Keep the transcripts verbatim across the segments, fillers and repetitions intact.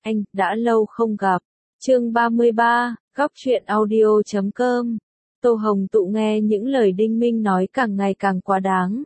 anh, đã lâu không gặp. Chương ba mươi ba, góc truyện audio chấm com. Tô Hồng Tụ nghe những lời Đinh Minh nói càng ngày càng quá đáng.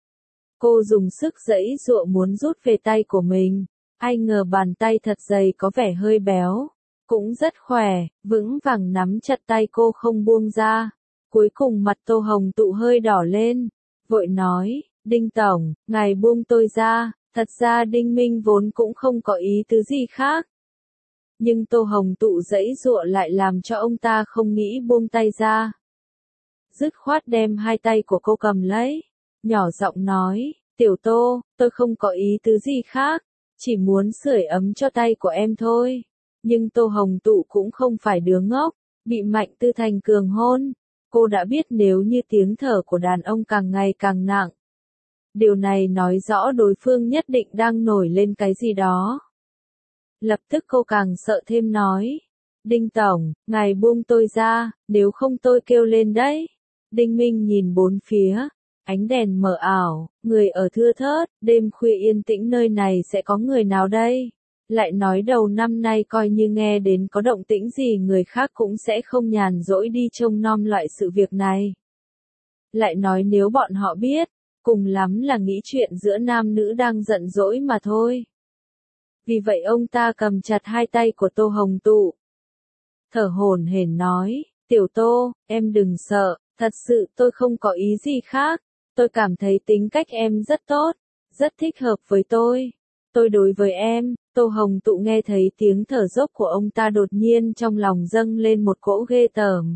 Cô dùng sức giãy giụa muốn rút về tay của mình, ai ngờ bàn tay thật dày có vẻ hơi béo, cũng rất khỏe, vững vàng nắm chặt tay cô không buông ra. Cuối cùng mặt Tô Hồng Tụ hơi đỏ lên, vội nói, Đinh Tổng, ngài buông tôi ra. Thật ra Đinh Minh vốn cũng không có ý tứ gì khác. Nhưng Tô Hồng Tụ giãy giụa lại làm cho ông ta không nghĩ buông tay ra. Dứt khoát đem hai tay của cô cầm lấy, nhỏ giọng nói, Tiểu Tô, tôi không có ý tứ gì khác, chỉ muốn sưởi ấm cho tay của em thôi. Nhưng Tô Hồng Tụ cũng không phải đứa ngốc, bị Mạnh Tư Thành cường hôn. Cô đã biết nếu như tiếng thở của đàn ông càng ngày càng nặng, điều này nói rõ đối phương nhất định đang nổi lên cái gì đó. Lập tức cô càng sợ thêm nói, Đinh Tổng, ngài buông tôi ra, nếu không tôi kêu lên đấy. Đinh Minh nhìn bốn phía, ánh đèn mờ ảo, người ở thưa thớt, đêm khuya yên tĩnh nơi này sẽ có người nào đây? Lại nói đầu năm nay coi như nghe đến có động tĩnh gì người khác cũng sẽ không nhàn rỗi đi trông nom loại sự việc này. Lại nói nếu bọn họ biết, cùng lắm là nghĩ chuyện giữa nam nữ đang giận dỗi mà thôi. Vì vậy ông ta cầm chặt hai tay của Tô Hồng Tụ, thở hổn hển nói, Tiểu Tô, em đừng sợ, thật sự tôi không có ý gì khác, tôi cảm thấy tính cách em rất tốt, rất thích hợp với tôi. Tôi đối với em. Tô Hồng Tụ nghe thấy tiếng thở dốc của ông ta đột nhiên trong lòng dâng lên một cỗ ghê tởm.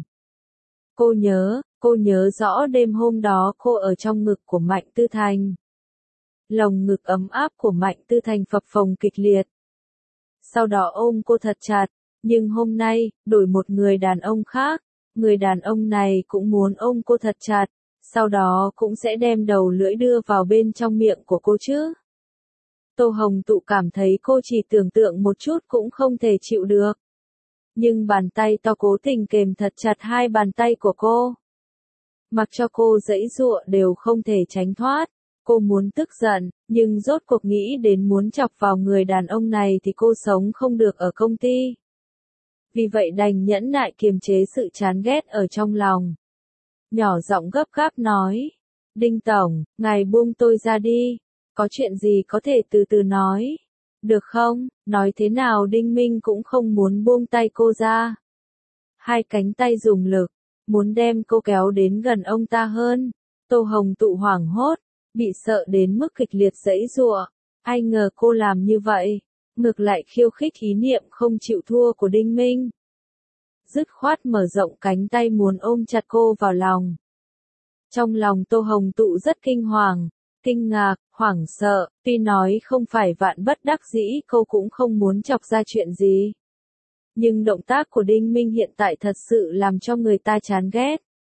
Cô nhớ, cô nhớ rõ đêm hôm đó cô ở trong ngực của Mạnh Tư Thành. Lồng ngực ấm áp của Mạnh Tư Thành phập phồng kịch liệt. Sau đó ôm cô thật chặt, nhưng hôm nay, đổi một người đàn ông khác, người đàn ông này cũng muốn ôm cô thật chặt, sau đó cũng sẽ đem đầu lưỡi đưa vào bên trong miệng của cô chứ. Tô Hồng Tụ cảm thấy cô chỉ tưởng tượng một chút cũng không thể chịu được. Nhưng bàn tay to cố tình kềm thật chặt hai bàn tay của cô. Mặc cho cô giãy giụa đều không thể tránh thoát. Cô muốn tức giận, nhưng rốt cuộc nghĩ đến muốn chọc vào người đàn ông này thì cô sống không được ở công ty. Vì vậy đành nhẫn nại kiềm chế sự chán ghét ở trong lòng. Nhỏ giọng gấp gáp nói, Đinh Tổng, ngài buông tôi ra đi. Có chuyện gì có thể từ từ nói, được không? Nói thế nào Đinh Minh cũng không muốn buông tay cô ra. Hai cánh tay dùng lực, muốn đem cô kéo đến gần ông ta hơn. Tô Hồng Tụ hoảng hốt, bị sợ đến mức kịch liệt giãy giụa. Ai ngờ cô làm như vậy, ngược lại khiêu khích ý niệm không chịu thua của Đinh Minh. Dứt khoát mở rộng cánh tay muốn ôm chặt cô vào lòng. Trong lòng Tô Hồng Tụ rất kinh hoàng. Kinh ngạc, hoảng sợ, tuy nói không phải vạn bất đắc dĩ cô cũng không muốn chọc ra chuyện gì. Nhưng động tác của Đinh Minh hiện tại thật sự làm cho người ta chán ghét.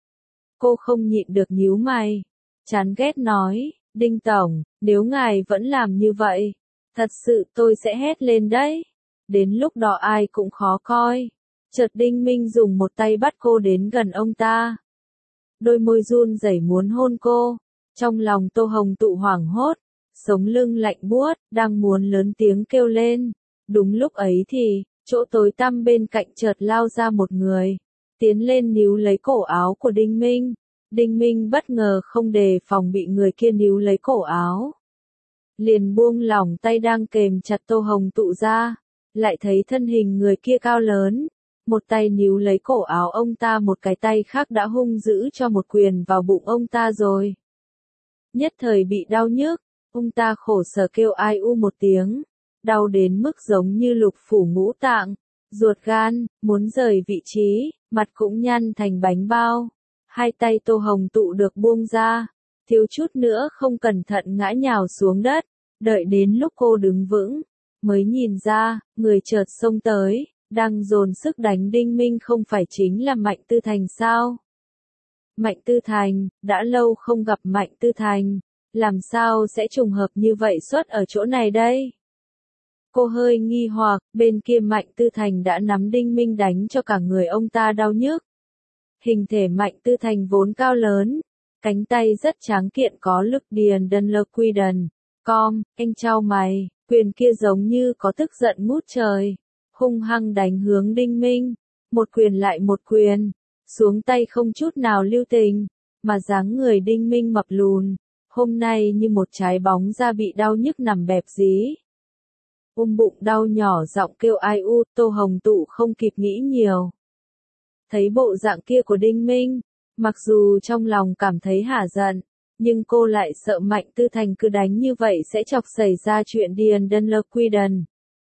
Cô không nhịn được nhíu mày, chán ghét nói, Đinh Tổng, nếu ngài vẫn làm như vậy, thật sự tôi sẽ hét lên đấy. Đến lúc đó ai cũng khó coi. Chợt Đinh Minh dùng một tay bắt cô đến gần ông ta. Đôi môi run rẩy muốn hôn cô. Trong lòng Tô Hồng Tụ hoảng hốt, sống lưng lạnh buốt, đang muốn lớn tiếng kêu lên. Đúng lúc ấy thì, chỗ tối tăm bên cạnh chợt lao ra một người, tiến lên níu lấy cổ áo của Đinh Minh. Đinh Minh bất ngờ không đề phòng bị người kia níu lấy cổ áo. Liền buông lỏng tay đang kềm chặt Tô Hồng Tụ ra, lại thấy thân hình người kia cao lớn. Một tay níu lấy cổ áo ông ta, một cái tay khác đã hung dữ cho một quyền vào bụng ông ta rồi. Nhất thời bị đau nhức, ông ta khổ sở kêu ai u một tiếng, đau đến mức giống như lục phủ ngũ tạng, ruột gan, muốn rời vị trí, mặt cũng nhăn thành bánh bao. Hai tay Tô Hồng Tụ được buông ra, thiếu chút nữa không cẩn thận ngã nhào xuống đất, đợi đến lúc cô đứng vững, mới nhìn ra, người chợt xông tới, đang dồn sức đánh Đinh Minh không phải chính là Mạnh Tư Thành sao? Mạnh Tư Thành, đã lâu không gặp Mạnh Tư Thành, làm sao sẽ trùng hợp như vậy xuất ở chỗ này đây? Cô hơi nghi hoặc, bên kia Mạnh Tư Thành đã nắm Đinh Minh đánh cho cả người ông ta đau nhức. Hình thể Mạnh Tư Thành vốn cao lớn, cánh tay rất tráng kiện có lực điền đơn lơ quy đần, com, anh chau mày, Quyền kia giống như có tức giận ngút trời, hung hăng đánh hướng Đinh Minh, một quyền lại một quyền, xuống tay không chút nào lưu tình, mà dáng người Đinh Minh mập lùn, hôm nay như một trái bóng da bị đau nhức nằm bẹp dí. Ôm bụng đau nhỏ giọng kêu ai u, Tô Hồng Tụ không kịp nghĩ nhiều. Thấy bộ dạng kia của Đinh Minh, mặc dù trong lòng cảm thấy hả giận, nhưng cô lại sợ Mạnh Tư Thành cứ đánh như vậy sẽ chọc xảy ra chuyện điền đân lơ quy đần.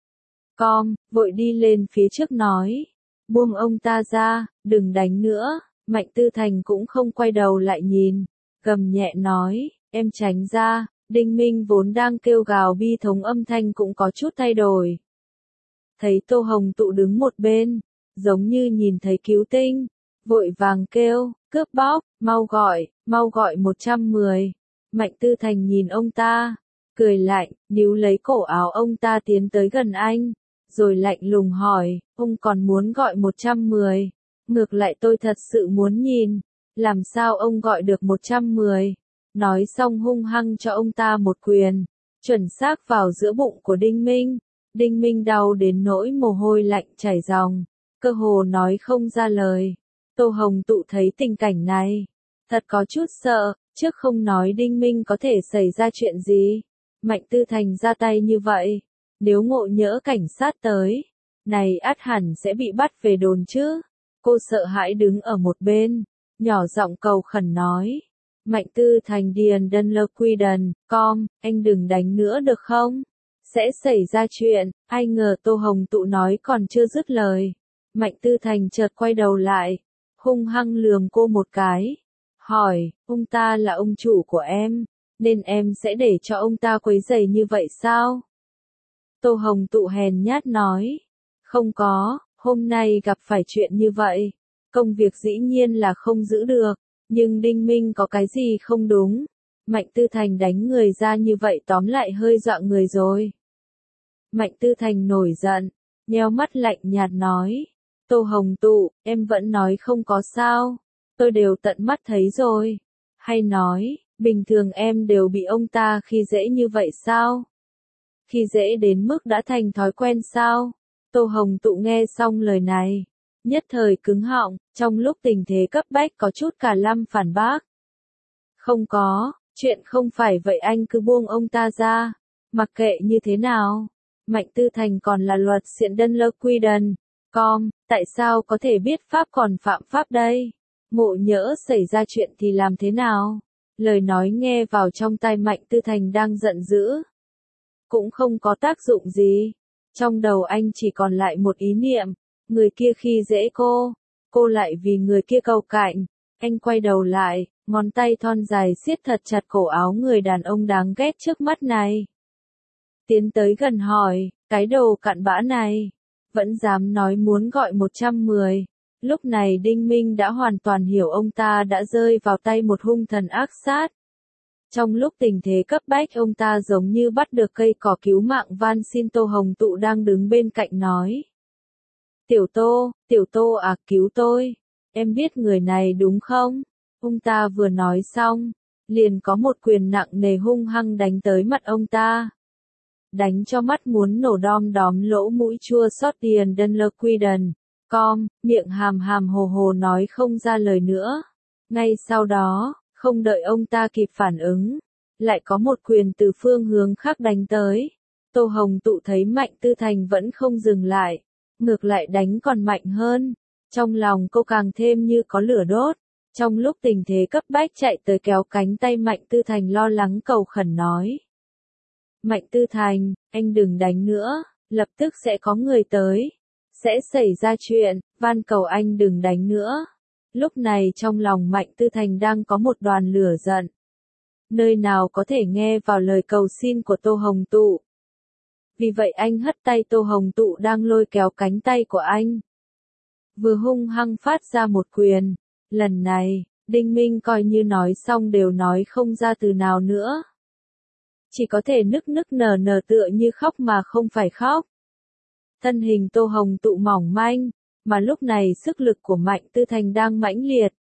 Com, vội đi lên phía trước nói, buông ông ta ra, đừng đánh nữa. Mạnh Tư Thành cũng không quay đầu lại nhìn, gầm nhẹ nói, em tránh ra. Đinh Minh vốn đang kêu gào bi thống âm thanh cũng có chút thay đổi. Thấy Tô Hồng Tụ đứng một bên, giống như nhìn thấy cứu tinh, vội vàng kêu, cướp bóc, mau gọi, mau gọi một trăm mười. Mạnh Tư Thành nhìn ông ta, cười lạnh, níu lấy cổ áo ông ta tiến tới gần anh, rồi lạnh lùng hỏi, ông còn muốn gọi một trăm mười? Ngược lại tôi thật sự muốn nhìn, làm sao ông gọi được một trăm mười? Nói xong hung hăng cho ông ta một quyền, chuẩn xác vào giữa bụng của Đinh Minh. Đinh Minh đau đến nỗi mồ hôi lạnh chảy ròng, cơ hồ nói không ra lời. Tô Hồng Tụ thấy tình cảnh này, thật có chút sợ, trước không nói Đinh Minh có thể xảy ra chuyện gì. Mạnh Tư Thành ra tay như vậy, nếu ngộ nhỡ cảnh sát tới, này ắt hẳn sẽ bị bắt về đồn chứ. Cô sợ hãi đứng ở một bên, nhỏ giọng cầu khẩn nói. Mạnh Tư Thành điền đân lơ quy đần, com, anh đừng đánh nữa được không? Sẽ xảy ra chuyện. Ai ngờ Tô Hồng Tụ nói còn chưa dứt lời. Mạnh Tư Thành chợt quay đầu lại, hung hăng lườm cô một cái. Hỏi, ông ta là ông chủ của em, nên em sẽ để cho ông ta quấy rầy như vậy sao? Tô Hồng Tụ hèn nhát nói. Không có, hôm nay gặp phải chuyện như vậy. Công việc dĩ nhiên là không giữ được. Nhưng Đinh Minh có cái gì không đúng? Mạnh Tư Thành đánh người ra như vậy tóm lại hơi dọa người rồi. Mạnh Tư Thành nổi giận, nheo mắt lạnh nhạt nói. Tô Hồng Tụ, em vẫn nói không có sao. Tôi đều tận mắt thấy rồi. Hay nói, bình thường em đều bị ông ta khi dễ như vậy sao? Khi dễ đến mức đã thành thói quen sao? Tô Hồng Tụ nghe xong lời này, nhất thời cứng họng, trong lúc tình thế cấp bách có chút cả lâm phản bác. Không có, chuyện không phải vậy anh cứ buông ông ta ra, mặc kệ như thế nào. Mạnh Tư Thành còn là luật xiển đân lơ quy đần, com, tại sao có thể biết pháp còn phạm pháp đây? Ngộ nhỡ xảy ra chuyện thì làm thế nào? Lời nói nghe vào trong tai Mạnh Tư Thành đang giận dữ, cũng không có tác dụng gì. Trong đầu anh chỉ còn lại một ý niệm, người kia khi dễ cô, cô lại vì người kia cầu cạnh. Anh quay đầu lại, ngón tay thon dài siết thật chặt cổ áo người đàn ông đáng ghét trước mắt này. Tiến tới gần hỏi, cái đồ cặn bã này, vẫn dám nói muốn gọi một trăm mười. Lúc này Đinh Minh đã hoàn toàn hiểu ông ta đã rơi vào tay một hung thần ác sát. Trong lúc tình thế cấp bách ông ta giống như bắt được cây cỏ cứu mạng van xin. Tô Hồng Tụ đang đứng bên cạnh nói. Tiểu Tô, Tiểu Tô à, cứu tôi, em biết người này đúng không? Ông ta vừa nói xong, liền có một quyền nặng nề hung hăng đánh tới mặt ông ta. Đánh cho mắt muốn nổ đom đóm lỗ mũi chua xót điền đân lơ quy đần, com, miệng hàm hàm hồ hồ nói không ra lời nữa. Ngay sau đó, không đợi ông ta kịp phản ứng, lại có một quyền từ phương hướng khác đánh tới. Tô Hồng Tụ thấy Mạnh Tư Thành vẫn không dừng lại, ngược lại đánh còn mạnh hơn. Trong lòng cô càng thêm như có lửa đốt. Trong lúc tình thế cấp bách chạy tới kéo cánh tay Mạnh Tư Thành lo lắng cầu khẩn nói. Mạnh Tư Thành, anh đừng đánh nữa, lập tức sẽ có người tới. Sẽ xảy ra chuyện, van cầu anh đừng đánh nữa. Lúc này trong lòng Mạnh Tư Thành đang có một đoàn lửa giận. Nơi nào có thể nghe vào lời cầu xin của Tô Hồng Tụ. Vì vậy anh hất tay Tô Hồng Tụ đang lôi kéo cánh tay của anh. Vừa hung hăng phát ra một quyền. Lần này, Đinh Minh coi như nói xong đều nói không ra từ nào nữa. Chỉ có thể nức nức nở nở tựa như khóc mà không phải khóc. Thân hình Tô Hồng Tụ mỏng manh, mà lúc này sức lực của Mạnh Tư Thành đang mãnh liệt.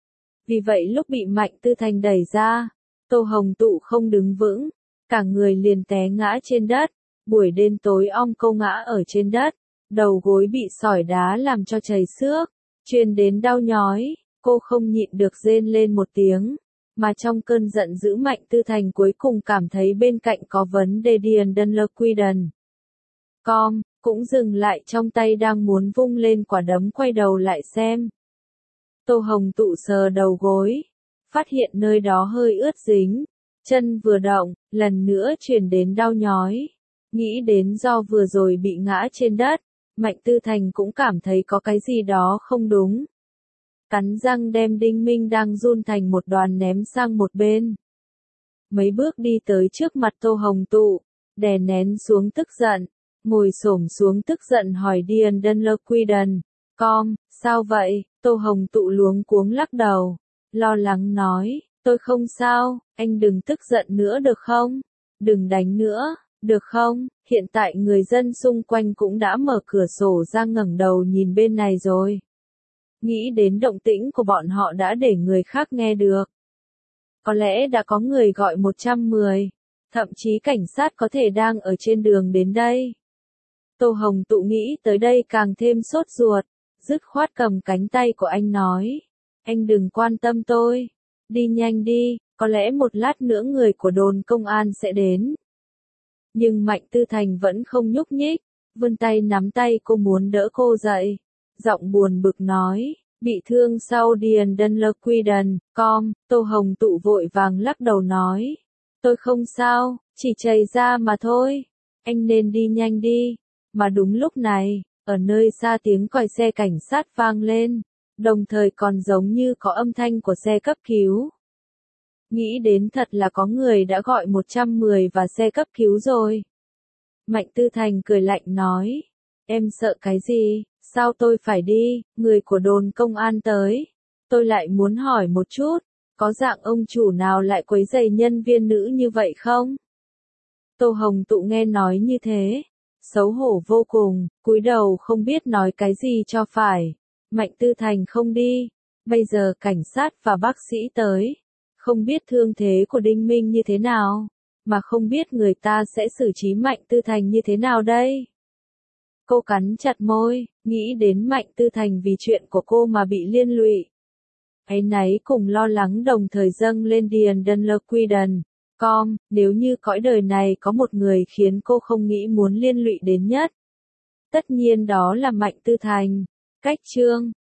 Vì vậy lúc bị Mạnh Tư Thành đẩy ra, Tô Hồng Tụ không đứng vững, cả người liền té ngã trên đất. Buổi đêm tối om cô ngã ở trên đất, đầu gối bị sỏi đá làm cho chảy xước, truyền đến đau nhói, cô không nhịn được rên lên một tiếng, mà trong cơn giận dữ Mạnh Tư Thành cuối cùng cảm thấy bên cạnh có vấn đề điền đơn lơ quy đần. Com, cũng dừng lại trong tay đang muốn vung lên quả đấm quay đầu lại xem. Tô Hồng Tụ sờ đầu gối, phát hiện nơi đó hơi ướt dính, chân vừa động, lần nữa truyền đến đau nhói. Nghĩ đến do vừa rồi bị ngã trên đất, Mạnh Tư Thành cũng cảm thấy có cái gì đó không đúng. Cắn răng đem Đinh Minh đang run thành một đoàn ném sang một bên. Mấy bước đi tới trước mặt Tô Hồng Tụ, đè nén xuống tức giận, ngồi xổm xuống tức giận hỏi Điền Đơn Lơ Quy Đần, com, sao vậy? Tô Hồng Tụ luống cuống lắc đầu, lo lắng nói, tôi không sao, anh đừng tức giận nữa được không? Đừng đánh nữa, được không? Hiện tại người dân xung quanh cũng đã mở cửa sổ ra ngẩng đầu nhìn bên này rồi. Nghĩ đến động tĩnh của bọn họ đã để người khác nghe được. Có lẽ đã có người gọi một trăm mười, thậm chí cảnh sát có thể đang ở trên đường đến đây. Tô Hồng Tụ nghĩ tới đây càng thêm sốt ruột, dứt khoát cầm cánh tay của anh nói, anh đừng quan tâm tôi, đi nhanh đi, có lẽ một lát nữa người của đồn công an sẽ đến. Nhưng Mạnh Tư Thành vẫn không nhúc nhích, vươn tay nắm tay cô muốn đỡ cô dậy, giọng buồn bực nói, bị thương sau Điền Đơn Lơ Quy Đần, com, Tô Hồng Tụ vội vàng lắc đầu nói, tôi không sao, chỉ chảy ra mà thôi, anh nên đi nhanh đi. Mà đúng lúc này, ở nơi xa tiếng còi xe cảnh sát vang lên, đồng thời còn giống như có âm thanh của xe cấp cứu. Nghĩ đến thật là có người đã gọi một trăm mười và xe cấp cứu rồi. Mạnh Tư Thành cười lạnh nói, em sợ cái gì, sao tôi phải đi, người của đồn công an tới. Tôi lại muốn hỏi một chút, có dạng ông chủ nào lại quấy rầy nhân viên nữ như vậy không? Tô Hồng Tụ nghe nói như thế, xấu hổ vô cùng, cúi đầu không biết nói cái gì cho phải. Mạnh Tư Thành không đi, bây giờ cảnh sát và bác sĩ tới, không biết thương thế của Đinh Minh như thế nào, mà không biết người ta sẽ xử trí Mạnh Tư Thành như thế nào đây. Cô cắn chặt môi, nghĩ đến Mạnh Tư Thành vì chuyện của cô mà bị liên lụy. Áy náy cùng lo lắng đồng thời dâng lên Điền Đơn Lơ Quy Đần. Com, nếu như cõi đời này có một người khiến cô không nghĩ muốn liên lụy đến nhất, tất nhiên đó là Mạnh Tư Thành. Cách chương